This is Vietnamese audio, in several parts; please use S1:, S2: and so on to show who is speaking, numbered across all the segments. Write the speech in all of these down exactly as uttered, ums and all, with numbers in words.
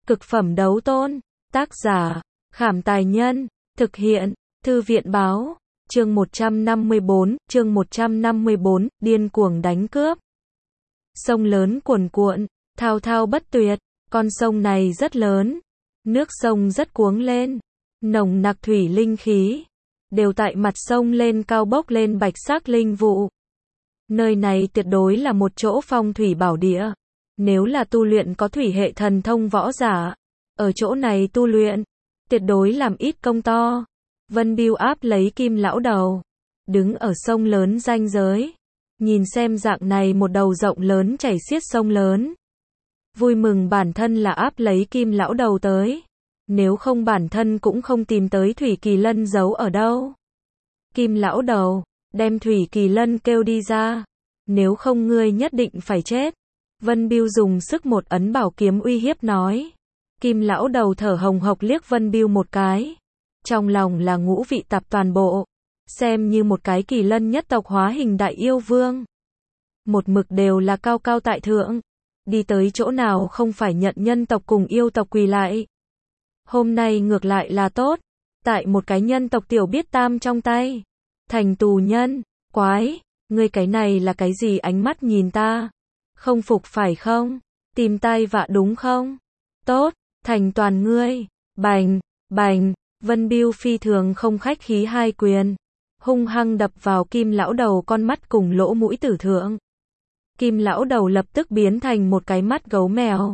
S1: Cực phẩm đấu tôn. Tác giả, Khảm Tài Nhân. Thực hiện, Thư viện Báo. Chương một trăm năm mươi bốn, chương một trăm năm mươi bốn, điên cuồng đánh cướp. Sông lớn cuồn cuộn, thao thao bất tuyệt, con sông này rất lớn, nước sông rất cuống lên, nồng nặc thủy linh khí, đều tại mặt sông lên cao bốc lên bạch sắc linh vụ. Nơi này tuyệt đối là một chỗ phong thủy bảo địa, nếu là tu luyện có thủy hệ thần thông võ giả, ở chỗ này tu luyện, tuyệt đối làm ít công to. Vân Bưu áp lấy Kim lão đầu, đứng ở sông lớn ranh giới, nhìn xem dạng này một đầu rộng lớn chảy xiết sông lớn. Vui mừng bản thân là áp lấy Kim lão đầu tới, nếu không bản thân cũng không tìm tới Thủy Kỳ Lân giấu ở đâu. Kim lão đầu, đem Thủy Kỳ Lân kêu đi ra, nếu không ngươi nhất định phải chết. Vân Bưu dùng sức một ấn bảo kiếm uy hiếp nói. Kim lão đầu thở hồng hộc liếc Vân Bưu một cái, trong lòng là ngũ vị tạp toàn bộ, xem như một cái Kỳ Lân nhất tộc hóa hình đại yêu vương. Một mực đều là cao cao tại thượng, đi tới chỗ nào không phải nhận nhân tộc cùng yêu tộc quỳ lại. Hôm nay ngược lại là tốt, tại một cái nhân tộc tiểu biết tam trong tay, thành tù nhân. Quái, ngươi cái này là cái gì ánh mắt nhìn ta? Không phục phải không? Tìm tai vạ đúng không? Tốt, thành toàn ngươi. Bành, bành, Vân Bưu phi thường không khách khí hai quyền, hung hăng đập vào Kim lão đầu con mắt cùng lỗ mũi tử thượng. Kim lão đầu lập tức biến thành một cái mắt gấu mèo.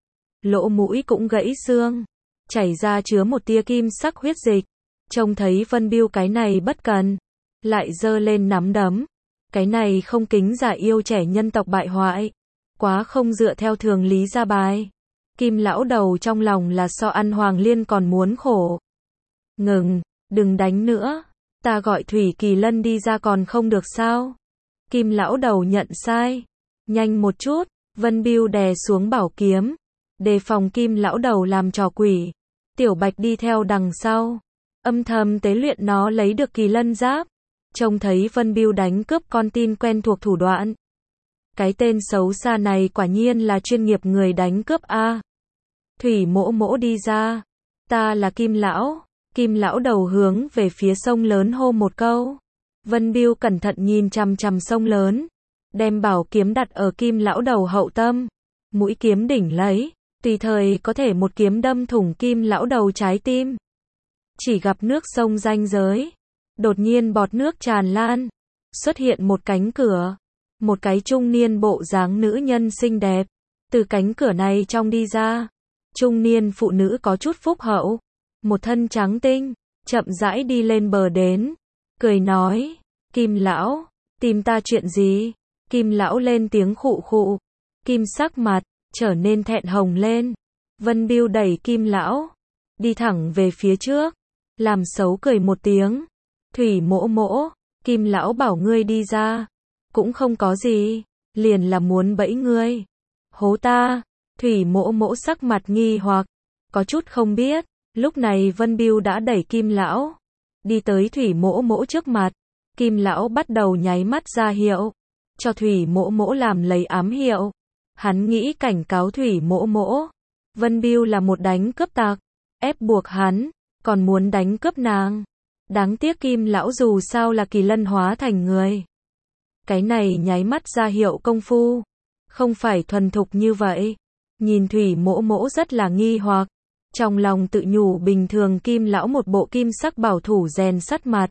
S1: Lỗ mũi cũng gãy xương, chảy ra chứa một tia kim sắc huyết dịch. Trông thấy Vân Bưu cái này bất cần, lại giơ lên nắm đấm. Cái này không kính giả yêu trẻ nhân tộc bại hoại, quá không dựa theo thường lý ra bài. Kim lão đầu trong lòng là so ăn Hoàng Liên còn muốn khổ. Ngừng, đừng đánh nữa, ta gọi Thủy Kỳ Lân đi ra còn không được sao? Kim lão đầu nhận sai, nhanh một chút. Vân Bưu đè xuống bảo kiếm, đề phòng Kim lão đầu làm trò quỷ. Tiểu Bạch đi theo đằng sau, âm thầm tế luyện nó lấy được Kỳ Lân giáp. Trông thấy Vân Bưu đánh cướp con tin quen thuộc thủ đoạn. Cái tên xấu xa này quả nhiên là chuyên nghiệp người đánh cướp a. Thủy Mỗ Mỗ đi ra, ta là Kim lão. Kim lão đầu hướng về phía sông lớn hô một câu. Vân Bưu cẩn thận nhìn chằm chằm sông lớn, đem bảo kiếm đặt ở Kim lão đầu hậu tâm, mũi kiếm đỉnh lấy, tùy thời có thể một kiếm đâm thủng Kim lão đầu trái tim. Chỉ gặp nước sông ranh giới, đột nhiên bọt nước tràn lan, xuất hiện một cánh cửa, một cái trung niên bộ dáng nữ nhân xinh đẹp, từ cánh cửa này trong đi ra. Trung niên phụ nữ có chút phúc hậu, một thân trắng tinh, chậm rãi đi lên bờ đến, cười nói, Kim lão, tìm ta chuyện gì? Kim lão lên tiếng khụ khụ, Kim sắc mặt trở nên thẹn hồng lên. Vân Bưu đẩy Kim lão, đi thẳng về phía trước, làm xấu cười một tiếng. Thủy Mỗ Mỗ, Kim lão bảo ngươi đi ra, cũng không có gì, liền là muốn bẫy ngươi. Hố ta. Thủy Mỗ Mỗ sắc mặt nghi hoặc, có chút không biết. Lúc này Vân Bưu đã đẩy Kim lão, đi tới Thủy Mỗ Mỗ trước mặt. Kim lão bắt đầu nháy mắt ra hiệu, cho Thủy Mỗ Mỗ làm lấy ám hiệu. Hắn nghĩ cảnh cáo Thủy Mỗ Mỗ, Vân Bưu là một đánh cướp tặc, ép buộc hắn, còn muốn đánh cướp nàng. Đáng tiếc Kim lão dù sao là Kỳ Lân hóa thành người. Cái này nháy mắt ra hiệu công phu, không phải thuần thục như vậy. Nhìn Thủy Mỗ Mỗ rất là nghi hoặc, trong lòng tự nhủ bình thường Kim lão một bộ kim sắc bảo thủ rèn sắt mặt,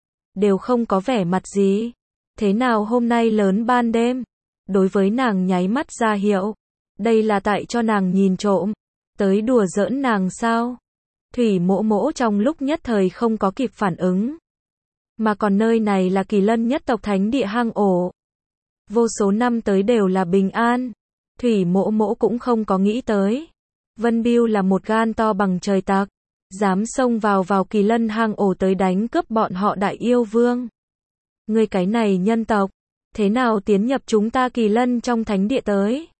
S1: đều không có vẻ mặt gì. Thế nào hôm nay lớn ban đêm, đối với nàng nháy mắt ra hiệu, đây là tại cho nàng nhìn trộm, tới đùa giỡn nàng sao? Thủy Mỗ Mỗ trong lúc nhất thời không có kịp phản ứng. Mà còn nơi này là Kỳ Lân nhất tộc thánh địa hang ổ, vô số năm tới đều là bình an. Thủy Mỗ Mỗ cũng không có nghĩ tới, Vân Bưu là một gan to bằng trời tặc, dám xông vào vào Kỳ Lân hang ổ tới đánh cướp bọn họ đại yêu vương. Ngươi cái này nhân tộc, thế nào tiến nhập chúng ta Kỳ Lân trong thánh địa tới?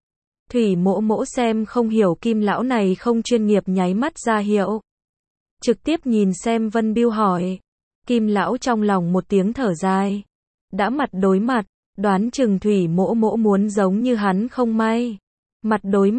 S1: Thủy Mỗ Mỗ xem không hiểu Kim lão này không chuyên nghiệp nháy mắt ra hiệu, trực tiếp nhìn xem Vân Bưu hỏi. Kim lão trong lòng một tiếng thở dài, đã mặt đối mặt, đoán chừng Thủy Mỗ Mỗ muốn giống như hắn không may. Mặt đối mặt,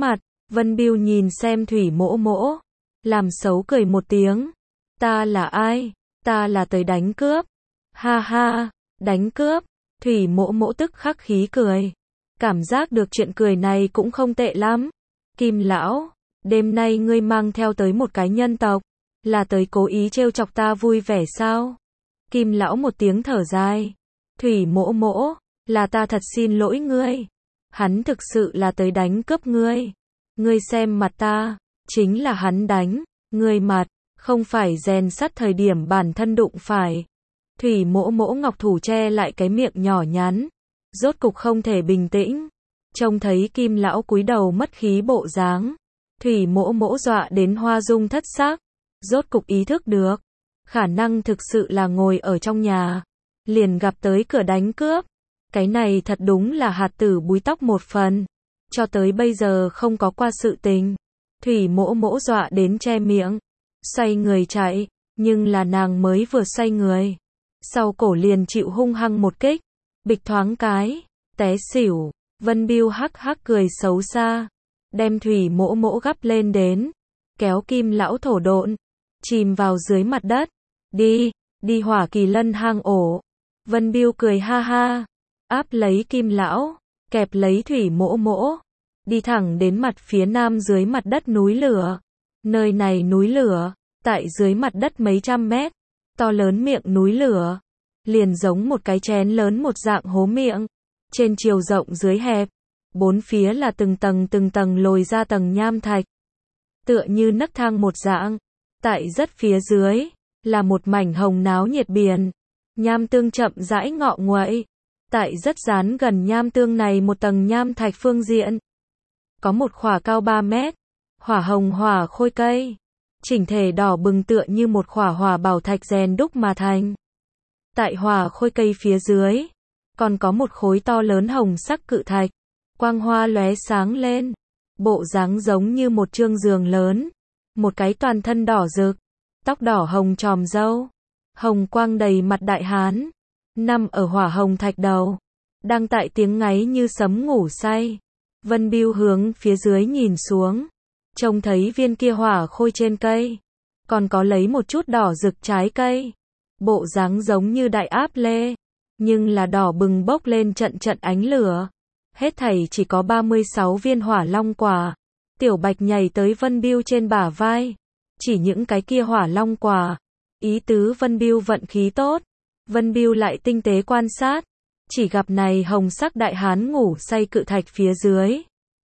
S1: Vân Biêu nhìn xem Thủy Mỗ Mỗ, làm xấu cười một tiếng. Ta là ai? Ta là tới đánh cướp. Ha ha, đánh cướp. Thủy Mỗ Mỗ tức khắc khí cười. Cảm giác được chuyện cười này cũng không tệ lắm. Kim lão, đêm nay ngươi mang theo tới một cái nhân tộc, là tới cố ý trêu chọc ta vui vẻ sao? Kim lão một tiếng thở dài. Thủy Mỗ Mỗ, là ta thật xin lỗi ngươi. Hắn thực sự là tới đánh cướp ngươi. Ngươi xem mặt ta, chính là hắn đánh, ngươi mặt, không phải rèn sắt thời điểm bản thân đụng phải. Thủy Mỗ Mỗ ngọc thủ che lại cái miệng nhỏ nhắn, rốt cục không thể bình tĩnh. Trông thấy Kim lão cúi đầu mất khí bộ dáng, Thủy Mỗ Mỗ dọa đến hoa dung thất sắc, rốt cục ý thức được, khả năng thực sự là ngồi ở trong nhà, liền gặp tới cửa đánh cướp. Cái này thật đúng là hạt tử búi tóc một phần, cho tới bây giờ không có qua sự tình. Thủy Mỗ Mỗ dọa đến che miệng, xoay người chạy, nhưng là nàng mới vừa xoay người, sau cổ liền chịu hung hăng một kích, bịch thoáng cái, té xỉu. Vân Biêu hắc hắc cười xấu xa, đem Thủy Mỗ Mỗ gắp lên đến, kéo Kim lão thổ độn, chìm vào dưới mặt đất. Đi, đi Hỏa Kỳ Lân hang ổ. Vân Biêu cười ha ha, áp lấy Kim lão, kẹp lấy Thủy Mỗ Mỗ, đi thẳng đến mặt phía nam dưới mặt đất núi lửa. Nơi này núi lửa, tại dưới mặt đất mấy trăm mét, to lớn miệng núi lửa, liền giống một cái chén lớn một dạng hố miệng, trên chiều rộng dưới hẹp, bốn phía là từng tầng từng tầng lồi ra tầng nham thạch, tựa như nấc thang một dạng. Tại rất phía dưới, là một mảnh hồng náo nhiệt biển, nham tương chậm rãi ngọ nguậy. Tại rất dán gần nham tương này một tầng nham thạch phương diện, có một khỏa cao ba mét, hỏa hồng hỏa khôi cây, chỉnh thể đỏ bừng tựa như một khỏa hỏa bảo thạch rèn đúc mà thành. Tại hỏa khôi cây phía dưới, còn có một khối to lớn hồng sắc cự thạch, quang hoa lóe sáng lên, bộ dáng giống như một trương giường lớn, một cái toàn thân đỏ rực, tóc đỏ hồng tròm râu, hồng quang đầy mặt đại hán, nằm ở hỏa hồng thạch đầu, đang tại tiếng ngáy như sấm ngủ say. Vân Biêu hướng phía dưới nhìn xuống, trông thấy viên kia hỏa khôi trên cây, còn có lấy một chút đỏ rực trái cây, bộ dáng giống như đại áp lê, nhưng là đỏ bừng bốc lên trận trận ánh lửa. Hết thảy chỉ có ba mươi sáu viên hỏa long quả. Tiểu Bạch nhảy tới Vân Biêu trên bả vai, chỉ những cái kia hỏa long quả, ý tứ Vân Biêu vận khí tốt. Vân Biêu lại tinh tế quan sát, chỉ gặp này hồng sắc đại hán ngủ say cự thạch phía dưới,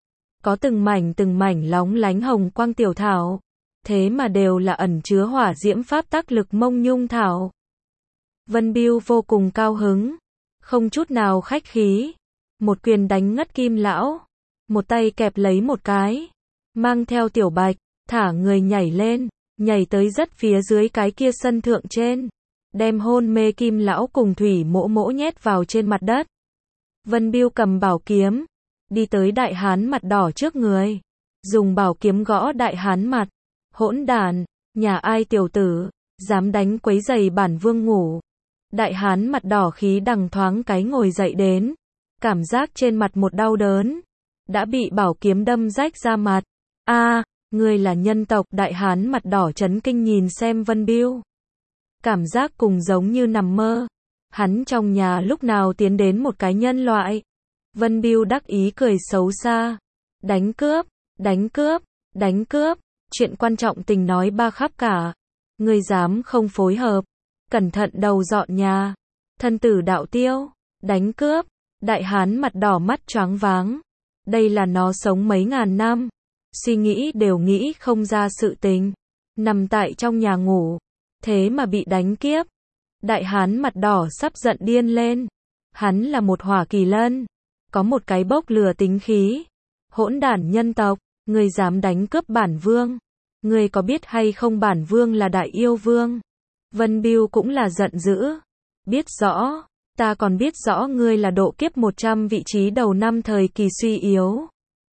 S1: có từng mảnh từng mảnh lóng lánh hồng quang tiểu thảo, thế mà đều là ẩn chứa hỏa diễm pháp tắc lực mông nhung thảo. Vân Biêu vô cùng cao hứng, không chút nào khách khí, một quyền đánh ngất Kim lão, một tay kẹp lấy một cái, mang theo Tiểu Bạch, thả người nhảy lên, nhảy tới rất phía dưới cái kia sân thượng trên, đem hôn mê Kim lão cùng Thủy Mỗ Mỗ nhét vào trên mặt đất. Vân Biêu cầm bảo kiếm, đi tới đại hán mặt đỏ trước người, dùng bảo kiếm gõ đại hán mặt. Hỗn đản, nhà ai tiểu tử, dám đánh quấy giày bản vương ngủ. Đại hán mặt đỏ khí đằng thoáng cái ngồi dậy đến, cảm giác trên mặt một đau đớn, đã bị bảo kiếm đâm rách ra mặt. A, à, ngươi là nhân tộc. Đại hán mặt đỏ chấn kinh nhìn xem Vân Biêu, cảm giác cùng giống như nằm mơ. Hắn trong nhà lúc nào tiến đến một cái nhân loại. Vân Biêu đắc ý cười xấu xa. Đánh cướp, đánh cướp, đánh cướp, chuyện quan trọng tình nói ba khắp cả. Ngươi dám không phối hợp, cẩn thận đầu dọn nhà. Thân tử đạo tiêu, đánh cướp. Đại hán mặt đỏ mắt choáng váng. Đây là nó sống mấy ngàn năm, suy nghĩ đều nghĩ không ra sự tình. Nằm tại trong nhà ngủ, thế mà bị đánh kiếp. Đại hán mặt đỏ sắp giận điên lên. Hắn là một hỏa kỳ lân, có một cái bốc lửa tính khí. Hỗn đản nhân tộc, ngươi dám đánh cướp bản vương. Ngươi có biết hay không bản vương là đại yêu vương? Vân Biêu cũng là giận dữ. Biết rõ, ta còn biết rõ ngươi là độ kiếp một trăm vị trí đầu năm thời kỳ suy yếu.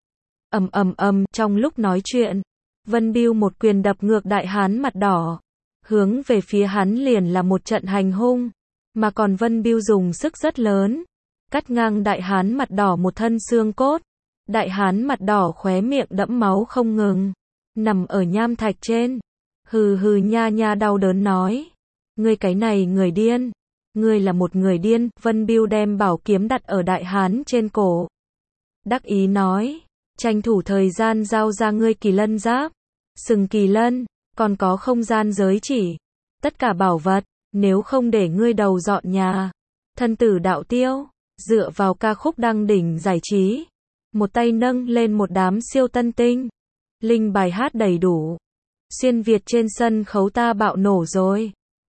S1: Ầm ầm ầm, trong lúc nói chuyện, Vân Biêu một quyền đập ngược đại hán mặt đỏ, hướng về phía hắn liền là một trận hành hung, mà còn Vân Biêu dùng sức rất lớn, cắt ngang đại hán mặt đỏ một thân xương cốt, Đại hán mặt đỏ khóe miệng đẫm máu không ngừng. Nằm ở nham thạch trên. Hừ hừ nha nha đau đớn nói. Ngươi cái này người điên. Ngươi là một người điên. Vân Bưu đem bảo kiếm đặt ở đại hán trên cổ. Đắc ý nói. Tranh thủ thời gian giao ra ngươi kỳ lân giáp. Sừng kỳ lân. Còn có không gian giới chỉ. Tất cả bảo vật. Nếu không để ngươi đầu dọn nhà. Thân tử đạo tiêu. Dựa vào ca khúc đăng đỉnh giải trí. Một tay nâng lên một đám siêu tân tinh. Linh bài hát đầy đủ. Xuyên Việt trên sân khấu ta bạo nổ rồi.